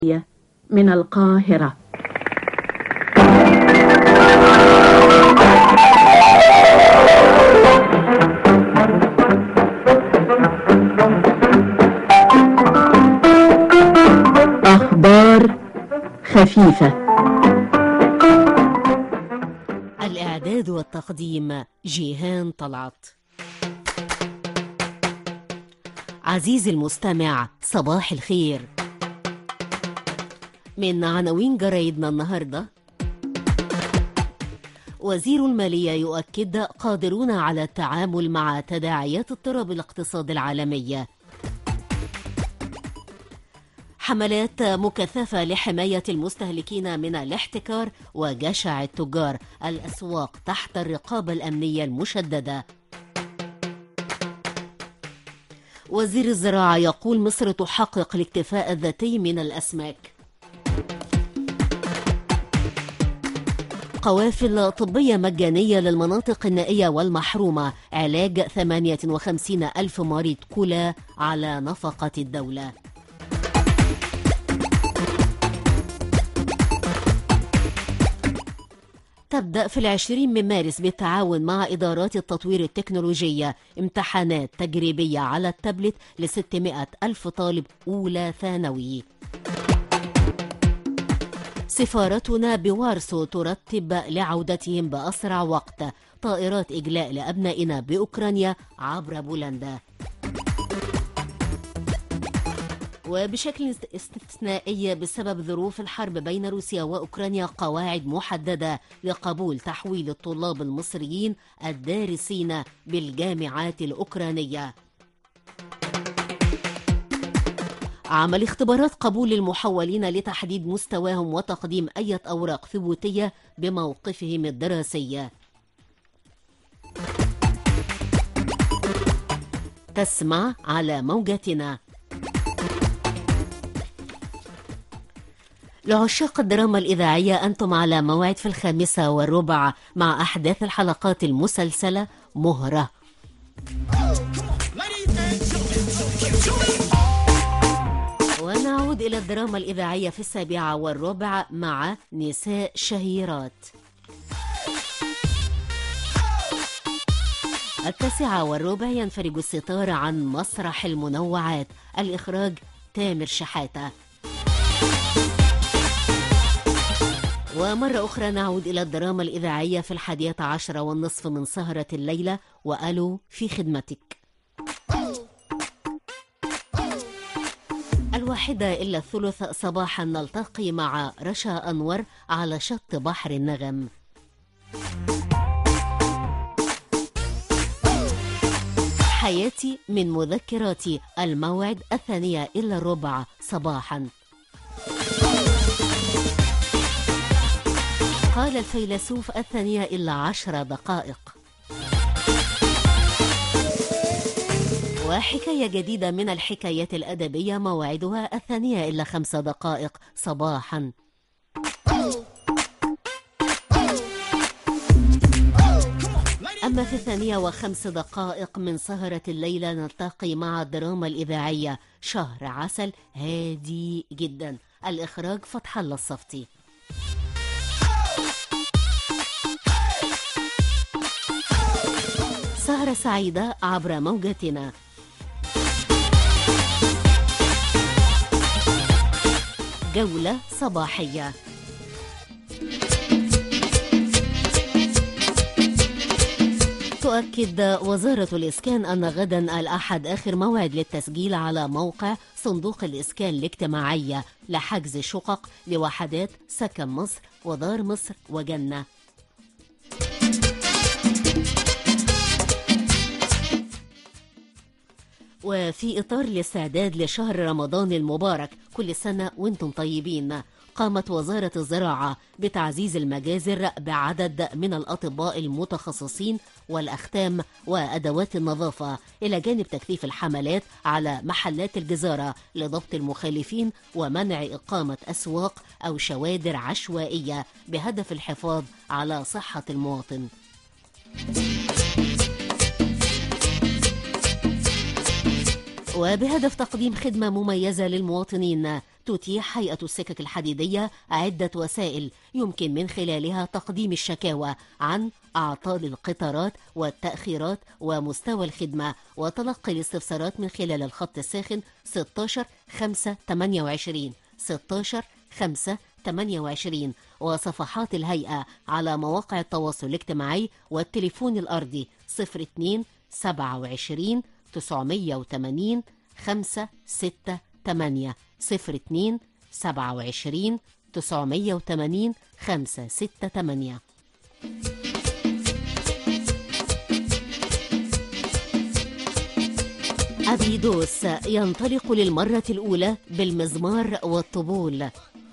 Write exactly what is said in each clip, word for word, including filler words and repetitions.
من القاهرة. أخبار خفيفة. الإعداد والتقديم جيهان طلعت. عزيزي المستمع، صباح الخير. من عناوين جرايدنا النهاردة: وزير المالية يؤكد قادرون على التعامل مع تداعيات اضطراب الاقتصاد العالمي. حملات مكثفة لحماية المستهلكين من الاحتكار وجشع التجار، الأسواق تحت الرقابة الأمنية المشددة. وزير الزراعة يقول مصر تحقق الاكتفاء الذاتي من الأسماك. قوافل طبية مجانية للمناطق النائية والمحرومة، علاج ثمانية وخمسين ألف مريض كلى على نفقة الدولة. تبدأ في العشرين من مارس بالتعاون مع إدارات التطوير التكنولوجية امتحانات تجريبية على التابلت لستمائة ألف طالب أولى ثانوي. سفارتنا بوارسو ترتب لعودتهم بأسرع وقت، طائرات إجلاء لأبنائنا بأوكرانيا عبر بولندا. وبشكل استثنائي بسبب ظروف الحرب بين روسيا وأوكرانيا، قواعد محددة لقبول تحويل الطلاب المصريين الدارسين بالجامعات الأوكرانية. عمل اختبارات قبول المحولين لتحديد مستواهم وتقديم أي أوراق ثبوتية بموقفهم الدراسي. تسمع على موجتنا. لعشاق الدراما الإذاعية، أنتم على موعد في الخامسة والربع مع أحداث الحلقات المسلسلة مهرة. ونعود إلى الدراما الإذاعية في السابعة والربع مع نساء شهيرات. التاسعة والربع ينفرج الستار عن مسرح المنوعات، الإخراج تامر شحاتة. ومرة أخرى نعود إلى الدراما الإذاعية في الحادية عشرة والنصف من سهرة الليلة، وألو في خدمتك. الواحدة إلا الثلث صباحا نلتقي مع رشا أنور على شط بحر النغم. حياتي من مذكراتي، الموعد الثانية إلا الربع صباحا. قال الفيلسوف الثانية إلا عشر دقائق. وحكاية جديدة من الحكايات الأدبية، موعدها الثانية إلا خمس دقائق صباحا. أما في الثانية وخمس دقائق من سهرة الليلة نلتقي مع الدراما الإذاعية شهر عسل هادي جدا، الإخراج فتح الله الصفتي. سهرة سعيدة عبر موجتنا. جولة صباحية. تؤكد وزارة الإسكان أن غدا الأحد آخر موعد للتسجيل على موقع صندوق الإسكان الاجتماعي لحجز شقق لوحدات سكن مصر ودار مصر وجنة. وفي إطار الاستعداد لشهر رمضان المبارك، كل سنة وانتم طيبين، قامت وزارة الزراعة بتعزيز المجازر بعدد من الأطباء المتخصصين والأختام وأدوات النظافة، إلى جانب تكثيف الحملات على محلات الجزارة لضبط المخالفين ومنع إقامة أسواق أو شوادر عشوائية بهدف الحفاظ على صحة المواطن. وبهدف تقديم خدمة مميزة للمواطنين تتيح هيئة السكك الحديدية عدة وسائل يمكن من خلالها تقديم الشكاوى عن أعطال القطارات والتأخيرات ومستوى الخدمة، وتلقي الاستفسارات من خلال الخط الساخن ستة عشر خمسة ثمانية وعشرين ستة عشر خمسة ثمانية وعشرين، وصفحات الهيئة على مواقع التواصل الاجتماعي والتليفون الأرضي صفر اثنين سبعة وعشرين تسعمية وثمانين خمسة ستة ثمانية صفر اثنين سبعة وعشرين تسعمية وثمانين خمسة ستة ثمانية. أبيدوس ينطلق للمرة الأولى بالمزمار والطبول.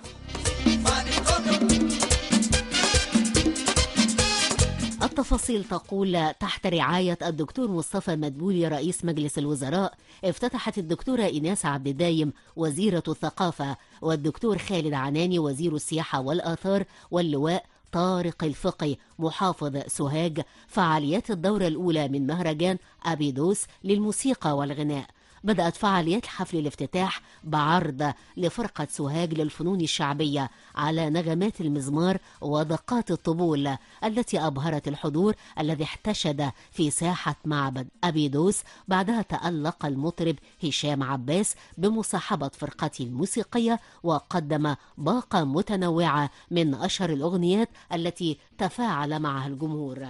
التفاصيل تقول تحت رعاية الدكتور مصطفى مدبولي رئيس مجلس الوزراء، افتتحت الدكتورة إيناس عبد الدايم وزيرة الثقافة، والدكتور خالد عناني وزير السياحة والآثار، واللواء طارق الفقي محافظ سوهاج فعاليات الدورة الأولى من مهرجان أبيدوس للموسيقى والغناء. بدأت فعاليات حفل الافتتاح بعرض لفرقة سوهاج للفنون الشعبية على نغمات المزمار ودقات الطبول التي أبهرت الحضور الذي احتشد في ساحة معبد أبيدوس. بعدها تألق المطرب هشام عباس بمصاحبة فرقته الموسيقية وقدم باقة متنوعة من أشهر الأغنيات التي تفاعل معها الجمهور.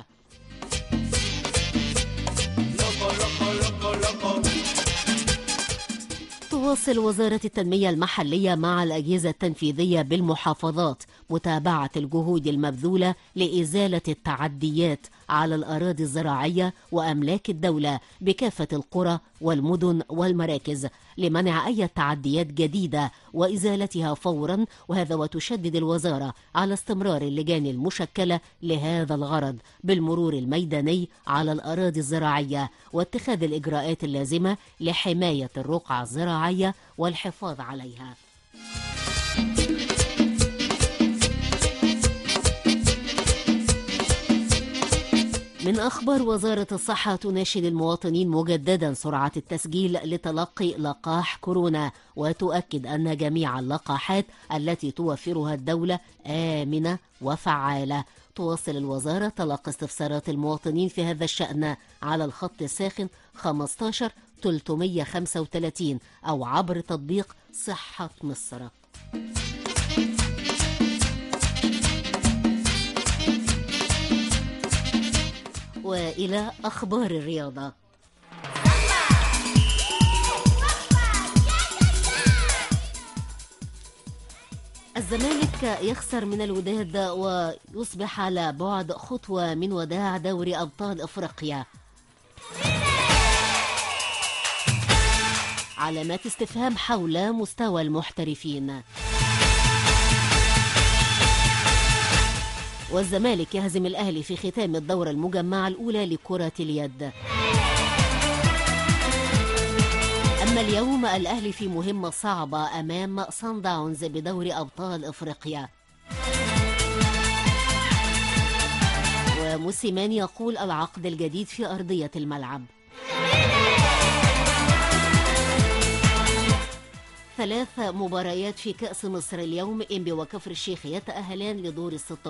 تواصل وزارة التنمية المحلية مع الأجهزة التنفيذية بالمحافظات متابعة الجهود المبذولة لإزالة التعديات على الأراضي الزراعية وأملاك الدولة بكافة القرى والمدن والمراكز لمنع أي تعديات جديدة وإزالتها فورا، وهذا وتشدد الوزارة على استمرار اللجان المشكلة لهذا الغرض بالمرور الميداني على الأراضي الزراعية واتخاذ الإجراءات اللازمة لحماية الرقعة الزراعية والحفاظ عليها. من أخبار وزارة الصحة، تناشد المواطنين مجددا سرعة التسجيل لتلقي لقاح كورونا، وتؤكد أن جميع اللقاحات التي توفرها الدولة آمنة وفعالة. تواصل الوزارة تلقي استفسارات المواطنين في هذا الشأن على الخط الساخن خمسة عشر ثلاثمية وخمسة وثلاثين أو عبر تطبيق صحة مصر. وإلى أخبار الرياضة. الزمالك يخسر من الوداد ويصبح على بعد خطوة من وداع دوري أبطال أفريقيا. علامات استفهام حول مستوى المحترفين. والزمالك يهزم الأهلي في ختام الدورة المجمعة الأولى لكرة اليد. أما اليوم الأهلي في مهمة صعبة أمام صن داونز بدوري أبطال أفريقيا. وموسيماني يقول العقد الجديد في أرضية الملعب. ثلاث مباريات في كأس مصر اليوم، إنبي وكفر الشيخ يتأهلان لدور الستة